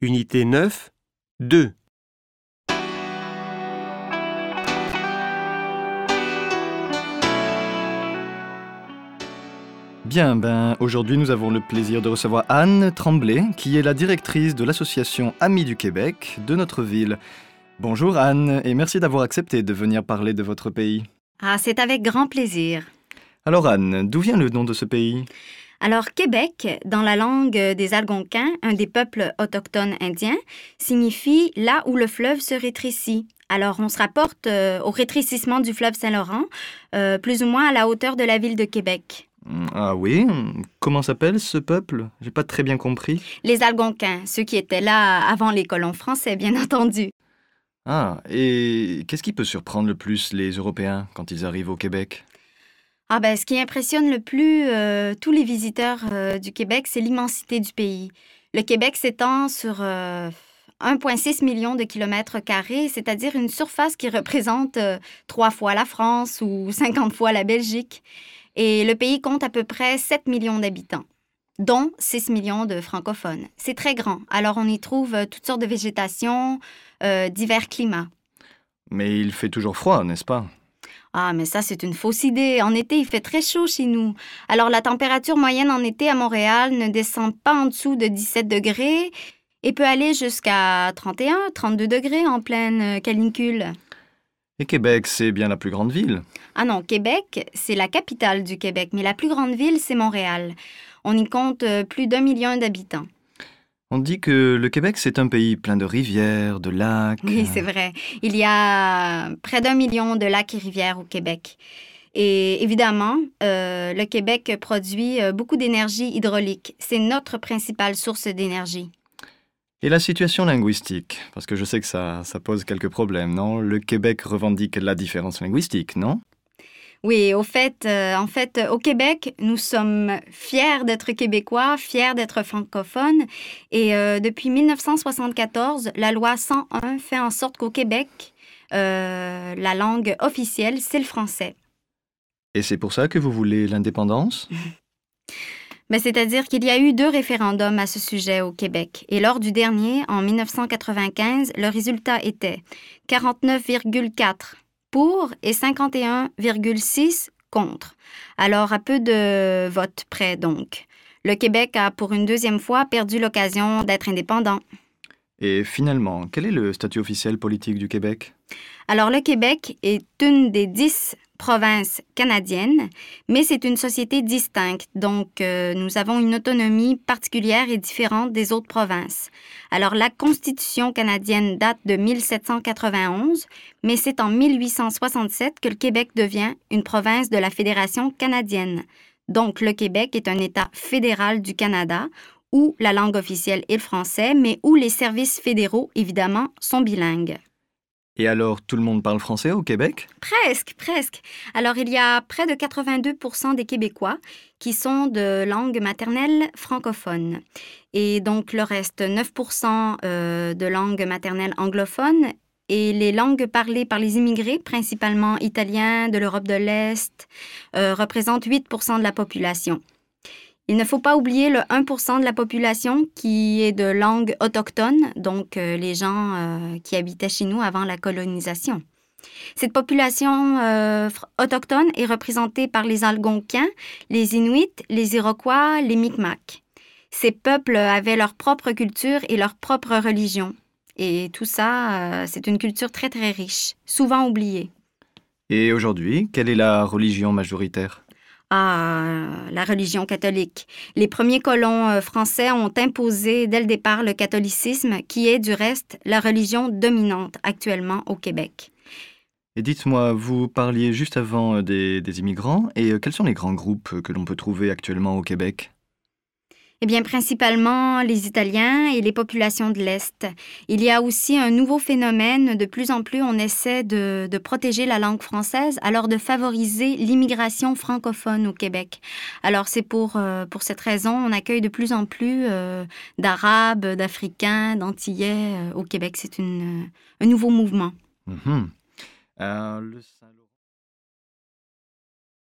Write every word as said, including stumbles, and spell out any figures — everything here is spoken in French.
Unité neuf, deux. Bien, ben, aujourd'hui nous avons le plaisir de recevoir Anne Tremblay, qui est la directrice de l'association Amis du Québec de notre ville. Bonjour Anne, et merci d'avoir accepté de venir parler de votre pays. Ah, c'est avec grand plaisir. Alors Anne, d'où vient le nom de ce pays ? Alors, Québec, dans la langue des Algonquins, un des peuples autochtones indiens, signifie « là où le fleuve se rétrécit ». Alors, on se rapporte euh, au rétrécissement du fleuve Saint-Laurent, euh, plus ou moins à la hauteur de la ville de Québec. Ah oui ? Comment s'appelle ce peuple ? J'ai pas très bien compris. Les Algonquins, ceux qui étaient là avant les colons français, bien entendu. Ah, et qu'est-ce qui peut surprendre le plus les Européens quand ils arrivent au Québec ? Ah ben, ce qui impressionne le plus euh, tous les visiteurs euh, du Québec, c'est l'immensité du pays. Le Québec s'étend sur euh, un virgule six million de kilomètres carrés, c'est-à-dire une surface qui représente euh, trois fois la France ou cinquante fois la Belgique. Et le pays compte à peu près sept millions d'habitants, dont six millions de francophones. C'est très grand, alors on y trouve euh, toutes sortes de végétation, euh, divers climats. Mais il fait toujours froid, n'est-ce pas ? Ah, mais ça, c'est une fausse idée. En été, il fait très chaud chez nous. Alors, la température moyenne en été à Montréal ne descend pas en dessous de dix-sept degrés et peut aller jusqu'à trente et un, trente-deux degrés en pleine canicule. Et Québec, c'est bien la plus grande ville ? Ah non, Québec, c'est la capitale du Québec, mais la plus grande ville, c'est Montréal. On y compte plus d'un million d'habitants. On dit que le Québec, c'est un pays plein de rivières, de lacs. Oui, c'est vrai. Il y a près d'un million de lacs et rivières au Québec. Et évidemment, euh, le Québec produit beaucoup d'énergie hydraulique. C'est notre principale source d'énergie. Et la situation linguistique, parce que je sais que ça, ça pose quelques problèmes, non ? Le Québec revendique la différence linguistique, non ? Oui, au fait, euh, en fait, au Québec, nous sommes fiers d'être québécois, fiers d'être francophones. Et euh, depuis dix-neuf cent soixante-quatorze, la loi cent un fait en sorte qu'au Québec, euh, la langue officielle, c'est le français. Et c'est pour ça que vous voulez l'indépendance ? Mais c'est-à-dire qu'il y a eu deux référendums à ce sujet au Québec. Et lors du dernier, en dix-neuf cent quatre-vingt-quinze, le résultat était quarante-neuf virgule quatre pour et cinquante et un virgule six contre. Alors, à peu de votes près, donc. Le Québec a, pour une deuxième fois, perdu l'occasion d'être indépendant. Et finalement, quel est le statut officiel politique du Québec ? Alors, le Québec est une des dix provinces canadiennes, mais c'est une société distincte, donc euh, nous avons une autonomie particulière et différente des autres provinces. Alors, la Constitution canadienne date de mille sept cent quatre-vingt-onze, mais c'est en mille huit cent soixante-sept que le Québec devient une province de la Fédération canadienne. Donc, le Québec est un État fédéral du Canada, où la langue officielle est le français, mais où les services fédéraux, évidemment, sont bilingues. Et alors, tout le monde parle français au Québec ? Presque, presque. Alors, il y a près de quatre-vingt-deux pour cent des Québécois qui sont de langue maternelle francophone. Et donc, le reste, neuf pour cent euh, de langue maternelle anglophone. Et les langues parlées par les immigrés, principalement italiens de l'Europe de l'Est, euh, représentent huit pour cent de la population. Il ne faut pas oublier le un pour cent de la population qui est de langue autochtone, donc euh, les gens euh, qui habitaient chez nous avant la colonisation. Cette population euh, autochtone est représentée par les Algonquins, les Inuits, les Iroquois, les Micmacs. Ces peuples avaient leur propre culture et leur propre religion. Et tout ça, euh, c'est une culture très très riche, souvent oubliée. Et aujourd'hui, quelle est la religion majoritaire ? Ah, la religion catholique. Les premiers colons euh, français ont imposé dès le départ le catholicisme, qui est du reste la religion dominante actuellement au Québec. Et dites-moi, vous parliez juste avant des, des immigrants, et quels sont les grands groupes que l'on peut trouver actuellement au Québec ? Eh bien, principalement les Italiens et les populations de l'Est. Il y a aussi un nouveau phénomène. De plus en plus, on essaie de, de protéger la langue française, alors de favoriser l'immigration francophone au Québec. Alors, c'est pour, euh, pour cette raison, on accueille de plus en plus euh, d'Arabes, d'Africains, d'Antillais euh, au Québec. C'est une, un nouveau mouvement. Mmh. Euh, le Saint-Laurent...